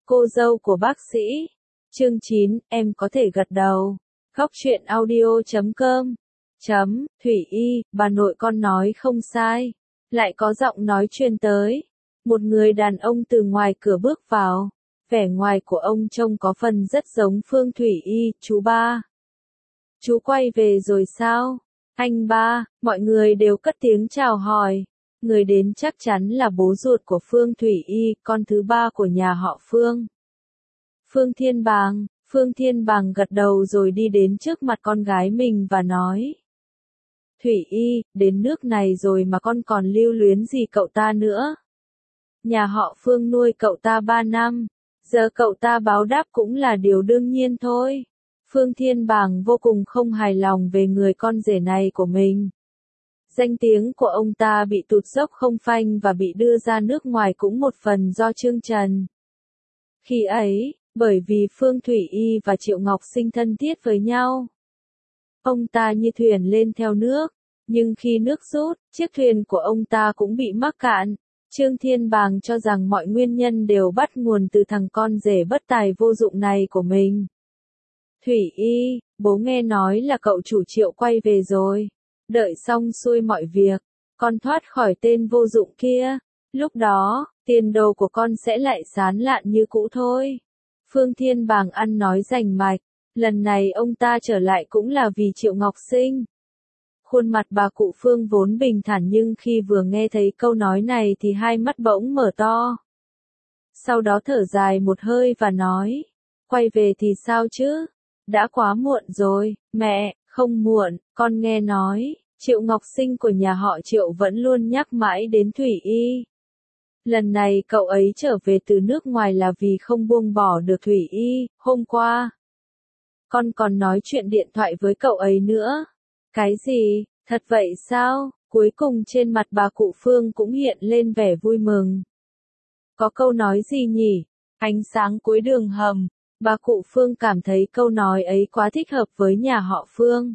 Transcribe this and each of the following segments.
Cô dâu của bác sĩ. Chương 9, em có thể gật đầu. Góc truyện audio.com. Thủy Y, bà nội con nói không sai. Lại có giọng nói truyền tới. Một người đàn ông từ ngoài cửa bước vào. Vẻ ngoài của ông trông có phần rất giống Phương Thủy Y. Chú ba. Chú quay về rồi sao? Anh ba, mọi người đều cất tiếng chào hỏi. Người đến chắc chắn là bố ruột của Phương Thủy Y, con thứ ba của nhà họ Phương. Phương Thiên Bàng gật đầu rồi đi đến trước mặt con gái mình và nói. Thủy Y, đến nước này rồi mà con còn lưu luyến gì cậu ta nữa. Nhà họ Phương nuôi cậu ta 3 năm, giờ cậu ta báo đáp cũng là điều đương nhiên thôi. Phương Thiên Bàng vô cùng không hài lòng về người con rể này của mình. Danh tiếng của ông ta bị tụt dốc không phanh và bị đưa ra nước ngoài cũng một phần do Trương Trần. Khi ấy, bởi vì Phương Thủy Y và Triệu Ngọc Sinh thân thiết với nhau, ông ta như thuyền lên theo nước, nhưng khi nước rút, chiếc thuyền của ông ta cũng bị mắc cạn. Trương Thiên Bàng cho rằng mọi nguyên nhân đều bắt nguồn từ thằng con rể bất tài vô dụng này của mình. Thủy Y, bố nghe nói là cậu chủ Triệu quay về rồi. Đợi xong xuôi mọi việc, con thoát khỏi tên vô dụng kia. Lúc đó, tiền đồ của con sẽ lại sán lạn như cũ thôi. Phương Thiên Bàng ăn nói rành mạch, lần này ông ta trở lại cũng là vì Triệu Ngọc Sinh. Khuôn mặt bà cụ Phương vốn bình thản nhưng khi vừa nghe thấy câu nói này thì hai mắt bỗng mở to. Sau đó thở dài một hơi và nói, quay về thì sao chứ? Đã quá muộn rồi, mẹ, không muộn, con nghe nói, Triệu Ngọc Sinh của nhà họ Triệu vẫn luôn nhắc mãi đến Thủy Y. Lần này cậu ấy trở về từ nước ngoài là vì không buông bỏ được Thủy Y, hôm qua. Con còn nói chuyện điện thoại với cậu ấy nữa. Cái gì, thật vậy sao? Cuối cùng trên mặt bà cụ Phương cũng hiện lên vẻ vui mừng. Có câu nói gì nhỉ? Ánh sáng cuối đường hầm. Bà cụ Phương cảm thấy câu nói ấy quá thích hợp với nhà họ Phương.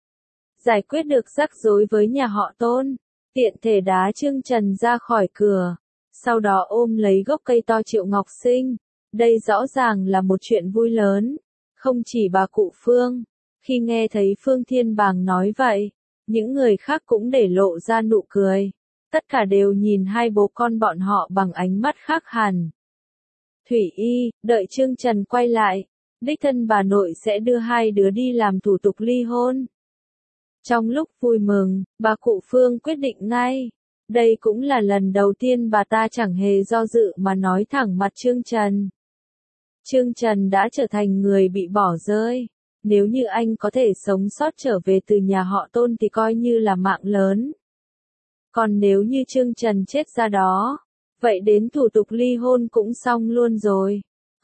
Giải quyết được rắc rối với nhà họ Tôn, tiện thể đá Trương Trần ra khỏi cửa, sau đó ôm lấy gốc cây to Triệu Ngọc Sinh. Đây rõ ràng là một chuyện vui lớn. Không chỉ bà cụ Phương, khi nghe thấy Phương Thiên Bàng nói vậy, những người khác cũng để lộ ra nụ cười. Tất cả đều nhìn hai bố con bọn họ bằng ánh mắt khác hẳn. Thủy Y, đợi Trương Trần quay lại, đích thân bà nội sẽ đưa hai đứa đi làm thủ tục ly hôn. Trong lúc vui mừng, bà cụ Phương quyết định ngay. Đây cũng là lần đầu tiên bà ta chẳng hề do dự mà nói thẳng mặt Trương Trần. Trương Trần đã trở thành người bị bỏ rơi. Nếu như anh có thể sống sót trở về từ nhà họ Tôn thì coi như là mạng lớn. Còn nếu như Trương Trần chết ra đó, vậy đến thủ tục ly hôn cũng xong luôn rồi.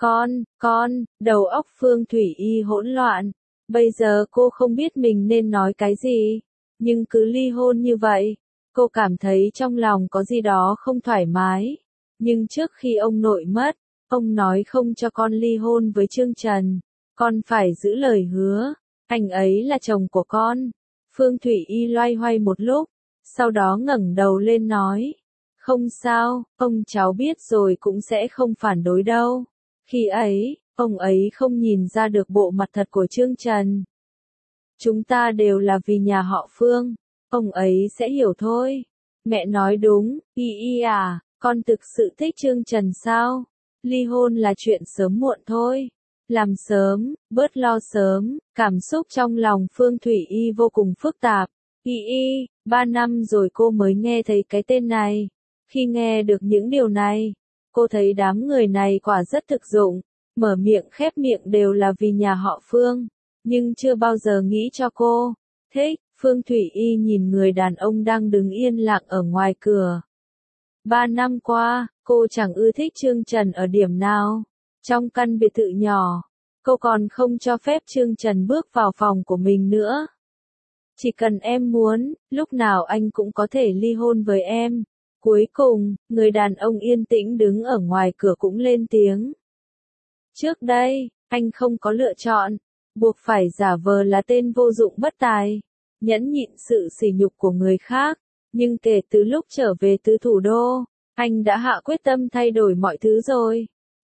Đầu óc Phương Thủy Y hỗn loạn. Bây giờ cô không biết mình nên nói cái gì. Nhưng cứ ly hôn như vậy, cô cảm thấy trong lòng có gì đó không thoải mái. Nhưng trước khi ông nội mất, ông nói không cho con ly hôn với Trương Trần. Con phải giữ lời hứa. Anh ấy là chồng của con. Phương Thủy Y loay hoay một lúc, sau đó ngẩng đầu lên nói. Không sao, ông cháu biết rồi cũng sẽ không phản đối đâu. Khi ấy, ông ấy không nhìn ra được bộ mặt thật của Trương Trần. Chúng ta đều là vì nhà họ Phương, ông ấy sẽ hiểu thôi. Mẹ nói đúng, Y à, con thực sự thích Trương Trần sao? Ly hôn là chuyện sớm muộn thôi. Làm sớm, bớt lo sớm, cảm xúc trong lòng Phương Thủy Y vô cùng phức tạp. 3 năm rồi cô mới nghe thấy cái tên này. Khi nghe được những điều này, cô thấy đám người này quả rất thực dụng. Mở miệng khép miệng đều là vì nhà họ Phương, nhưng chưa bao giờ nghĩ cho cô. Thích, Phương Thủy Y nhìn người đàn ông đang đứng yên lặng ở ngoài cửa. 3 năm qua, cô chẳng ưa thích Trương Trần ở điểm nào. Trong căn biệt thự nhỏ, cô còn không cho phép Trương Trần bước vào phòng của mình nữa. Chỉ cần em muốn, lúc nào anh cũng có thể ly hôn với em. Cuối cùng, người đàn ông yên tĩnh đứng ở ngoài cửa cũng lên tiếng. Trước đây, anh không có lựa chọn, buộc phải giả vờ là tên vô dụng bất tài, nhẫn nhịn sự sỉ nhục của người khác, nhưng kể từ lúc trở về từ thủ đô, anh đã hạ quyết tâm thay đổi mọi thứ rồi.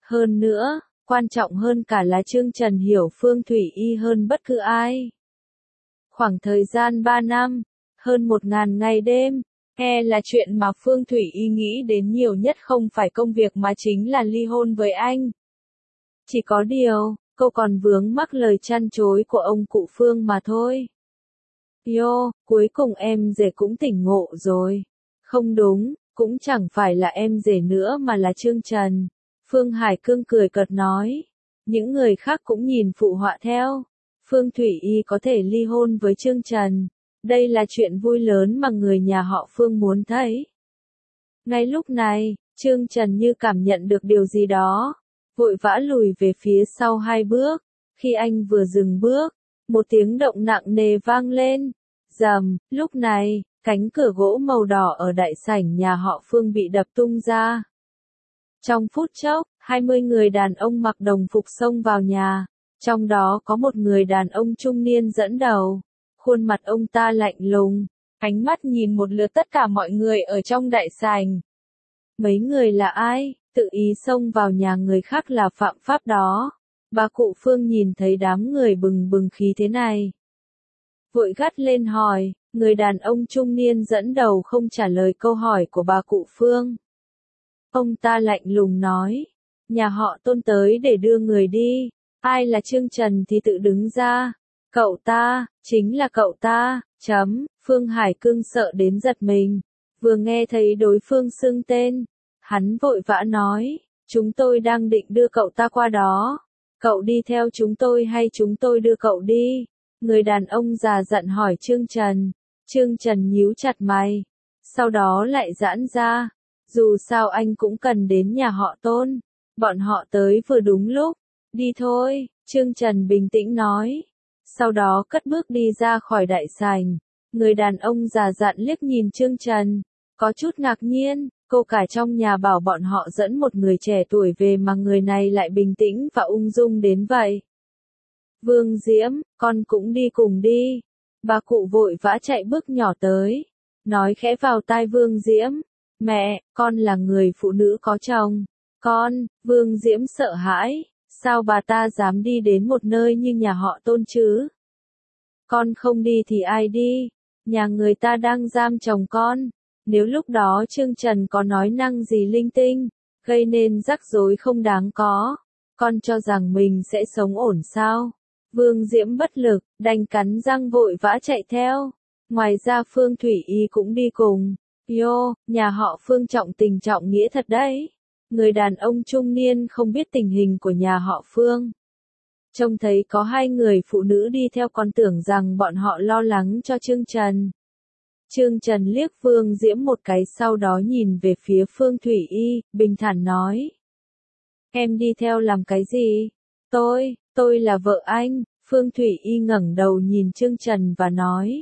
Hơn nữa, quan trọng hơn cả là Trương Trần hiểu Phương Thủy Y hơn bất cứ ai. Khoảng thời gian 3 năm, hơn 1.000 ngày đêm, là chuyện mà Phương Thủy Y nghĩ đến nhiều nhất không phải công việc mà chính là ly hôn với anh. Chỉ có điều, cô còn vướng mắc lời chăn chối của ông cụ Phương mà thôi. Cuối cùng em rể cũng tỉnh ngộ rồi. Không đúng, cũng chẳng phải là em rể nữa mà là Trương Trần. Phương Hải Cương cười cợt nói. Những người khác cũng nhìn phụ họa theo. Phương Thủy Y có thể ly hôn với Trương Trần. Đây là chuyện vui lớn mà người nhà họ Phương muốn thấy. Ngay lúc này, Trương Trần như cảm nhận được điều gì đó. Vội vã lùi về phía sau 2 bước. Khi anh vừa dừng bước, một tiếng động nặng nề vang lên. Rầm, lúc này, cánh cửa gỗ màu đỏ ở đại sảnh nhà họ Phương bị đập tung ra. Trong phút chốc, 20 người đàn ông mặc đồng phục xông vào nhà. Trong đó có một người đàn ông trung niên dẫn đầu. Khuôn mặt ông ta lạnh lùng, ánh mắt nhìn một lượt tất cả mọi người ở trong đại sảnh. Mấy người là ai, tự ý xông vào nhà người khác là phạm pháp đó. Bà cụ Phương nhìn thấy đám người bừng bừng khí thế này. Vội gắt lên hỏi, người đàn ông trung niên dẫn đầu không trả lời câu hỏi của bà cụ Phương. Ông ta lạnh lùng nói, nhà họ Tôn tới để đưa người đi, ai là Trương Trần thì tự đứng ra. Cậu ta, chính là cậu ta, Phương Hải Cương sợ đến giật mình, vừa nghe thấy đối phương xưng tên, hắn vội vã nói, chúng tôi đang định đưa cậu ta qua đó, cậu đi theo chúng tôi hay chúng tôi đưa cậu đi? Người đàn ông già dặn hỏi Trương Trần nhíu chặt mày, sau đó lại giãn ra, dù sao anh cũng cần đến nhà họ Tôn, bọn họ tới vừa đúng lúc, đi thôi, Trương Trần bình tĩnh nói. Sau đó cất bước đi ra khỏi đại sảnh, người đàn ông già dặn liếc nhìn Trương Trần, có chút ngạc nhiên, cô cả trong nhà bảo bọn họ dẫn một người trẻ tuổi về mà người này lại bình tĩnh và ung dung đến vậy. Vương Diễm, con cũng đi cùng đi. Bà cụ vội vã chạy bước nhỏ tới, nói khẽ vào tai Vương Diễm, mẹ, con là người phụ nữ có chồng. Vương Diễm sợ hãi. Sao bà ta dám đi đến một nơi như nhà họ Tôn chứ? Con không đi thì ai đi? Nhà người ta đang giam chồng con. Nếu lúc đó Trương Trần có nói năng gì linh tinh, gây nên rắc rối không đáng có, con cho rằng mình sẽ sống ổn sao? Vương Diễm bất lực, đành cắn răng vội vã chạy theo. Ngoài ra Phương Thủy Y cũng đi cùng. Nhà họ Phương trọng tình trọng nghĩa thật đấy. Người đàn ông trung niên không biết tình hình của nhà họ Phương. Trông thấy có 2 người phụ nữ đi theo còn tưởng rằng bọn họ lo lắng cho Trương Trần. Trương Trần liếc Vương Diễm một cái sau đó nhìn về phía Phương Thủy Y, bình thản nói. Em đi theo làm cái gì? Tôi là vợ anh. Phương Thủy Y ngẩng đầu nhìn Trương Trần và nói.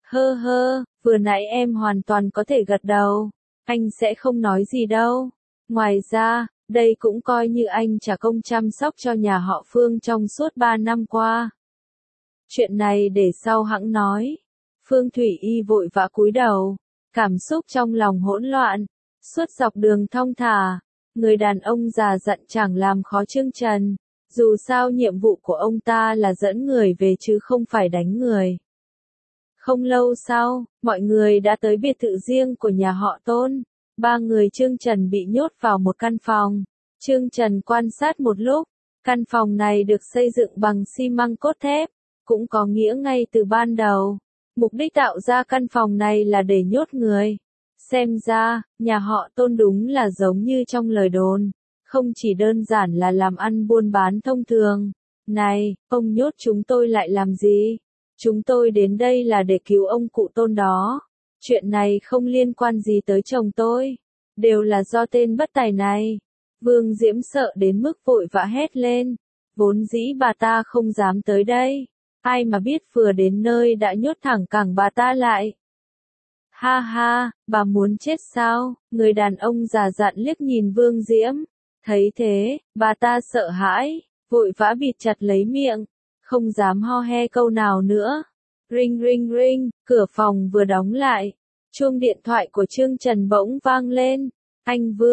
Vừa nãy em hoàn toàn có thể gật đầu. Anh sẽ không nói gì đâu. Ngoài ra, đây cũng coi như anh trả công chăm sóc cho nhà họ Phương trong suốt 3 năm qua. Chuyện này để sau hẵng nói. Phương Thủy Y vội vã cúi đầu, cảm xúc trong lòng hỗn loạn. Suốt dọc đường thong thả, người đàn ông già dặn chẳng làm khó Trương Trần. Dù sao nhiệm vụ của ông ta là dẫn người về chứ không phải đánh người. Không lâu sau, mọi người đã tới biệt thự riêng của nhà họ Tôn. 3 người Trương Trần bị nhốt vào một căn phòng. Trương Trần quan sát một lúc, căn phòng này được xây dựng bằng xi măng cốt thép, cũng có nghĩa ngay từ ban đầu. Mục đích tạo ra căn phòng này là để nhốt người. Xem ra, nhà họ Tôn đúng là giống như trong lời đồn, không chỉ đơn giản là làm ăn buôn bán thông thường. Này, ông nhốt chúng tôi lại làm gì? Chúng tôi đến đây là để cứu ông cụ Tôn đó. Chuyện này không liên quan gì tới chồng tôi. Đều là do tên bất tài này. Vương Diễm sợ đến mức vội vã hét lên. Vốn dĩ bà ta không dám tới đây. Ai mà biết vừa đến nơi đã nhốt thẳng cẳng bà ta lại. Ha ha, bà muốn chết sao? Người đàn ông già dặn liếc nhìn Vương Diễm. Thấy thế, bà ta sợ hãi, vội vã bịt chặt lấy miệng. Không dám ho he câu nào nữa. Ring ring ring, cửa phòng vừa đóng lại. Chuông điện thoại của Trương Trần bỗng vang lên. Anh Vương,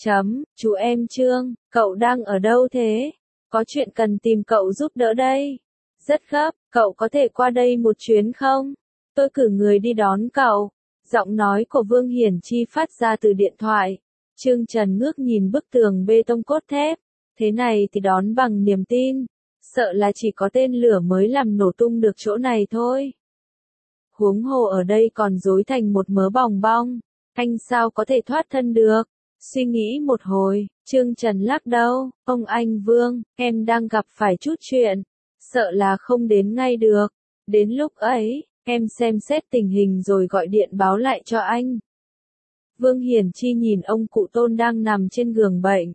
Chú em Trương, cậu đang ở đâu thế? Có chuyện cần tìm cậu giúp đỡ đây. Rất gấp, cậu có thể qua đây một chuyến không? Tôi cử người đi đón cậu. Giọng nói của Vương Hiển Chi phát ra từ điện thoại. Trương Trần ngước nhìn bức tường bê tông cốt thép. Thế này thì đón bằng niềm tin. Sợ là chỉ có tên lửa mới làm nổ tung được chỗ này thôi. Huống hồ ở đây còn rối thành một mớ bòng bong. Anh sao có thể thoát thân được? Suy nghĩ một hồi, Trương Trần lắc đầu. Ông anh Vương, em đang gặp phải chút chuyện. Sợ là không đến ngay được. Đến lúc ấy, em xem xét tình hình rồi gọi điện báo lại cho anh. Vương Hiển Chi nhìn ông cụ Tôn đang nằm trên giường bệnh.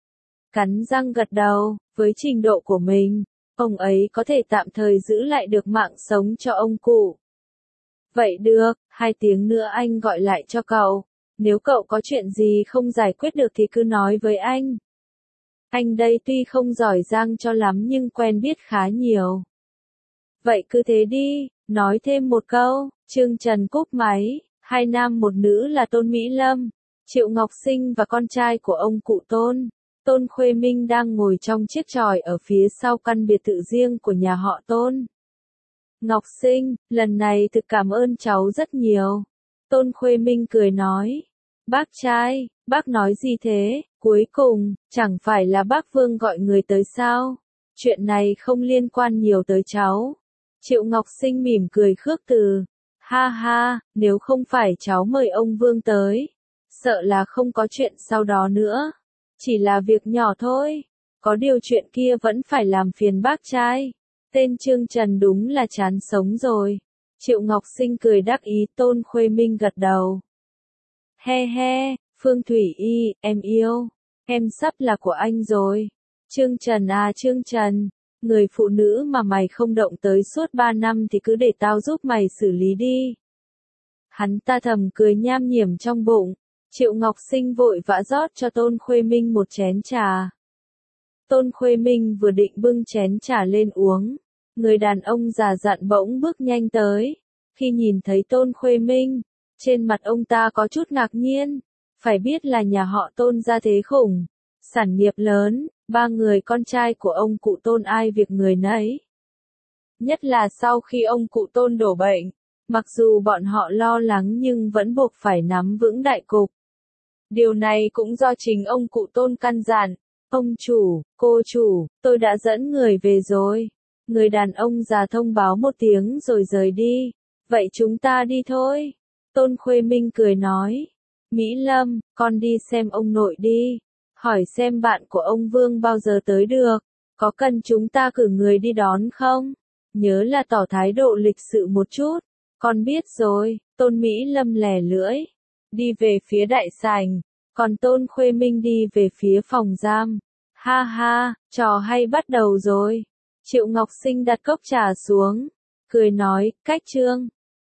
Cắn răng gật đầu, với trình độ của mình, ông ấy có thể tạm thời giữ lại được mạng sống cho ông cụ. Vậy được, 2 tiếng nữa anh gọi lại cho cậu. Nếu cậu có chuyện gì không giải quyết được thì cứ nói với anh. Anh đây tuy không giỏi giang cho lắm nhưng quen biết khá nhiều. Vậy cứ thế đi, nói thêm một câu, Trương Trần cúp máy, 2 nam 1 nữ là Tôn Mỹ Lâm, Triệu Ngọc Sinh và con trai của ông cụ Tôn. Tôn Khuê Minh đang ngồi trong chiếc chòi ở phía sau căn biệt thự riêng của nhà họ Tôn. Ngọc Sinh, lần này thực cảm ơn cháu rất nhiều. Tôn Khuê Minh cười nói. Bác trai, bác nói gì thế? Cuối cùng, chẳng phải là bác Vương gọi người tới sao? Chuyện này không liên quan nhiều tới cháu. Triệu Ngọc Sinh mỉm cười khước từ. Ha ha, nếu không phải cháu mời ông Vương tới, sợ là không có chuyện sau đó nữa. Chỉ là việc nhỏ thôi. Có điều chuyện kia vẫn phải làm phiền bác trai. Tên Trương Trần đúng là chán sống rồi. Triệu Ngọc Sinh cười đắc ý. Tôn Khuê Minh gật đầu. He he, Phương Thủy Y, em yêu. Em sắp là của anh rồi. Trương Trần à Trương Trần, người phụ nữ mà mày không động tới suốt 3 năm thì cứ để tao giúp mày xử lý đi. Hắn ta thầm cười nham nhiểm trong bụng. Triệu Ngọc Sinh vội vã rót cho Tôn Khuê Minh một chén trà. Tôn Khuê Minh vừa định bưng chén trà lên uống, người đàn ông già dặn bỗng bước nhanh tới. Khi nhìn thấy Tôn Khuê Minh, trên mặt ông ta có chút ngạc nhiên. Phải biết là nhà họ Tôn gia thế khủng, sản nghiệp lớn, 3 người con trai của ông cụ Tôn ai việc người nấy. Nhất là sau khi ông cụ Tôn đổ bệnh, mặc dù bọn họ lo lắng nhưng vẫn buộc phải nắm vững đại cục. Điều này cũng do chính ông cụ Tôn căn dặn. Ông chủ, cô chủ, tôi đã dẫn người về rồi. Người đàn ông già thông báo một tiếng rồi rời đi. Vậy chúng ta đi thôi. Tôn Khuê Minh cười nói. Mỹ Lâm, con đi xem ông nội đi. Hỏi xem bạn của ông Vương bao giờ tới được. Có cần chúng ta cử người đi đón không? Nhớ là tỏ thái độ lịch sự một chút. Con biết rồi. Tôn Mỹ Lâm lè lưỡi. Đi về phía đại sảnh. Còn Tôn Khuê Minh đi về phía phòng giam. Ha ha, trò hay bắt đầu rồi. Triệu Ngọc Sinh đặt cốc trà xuống. Cười nói, cách Trương.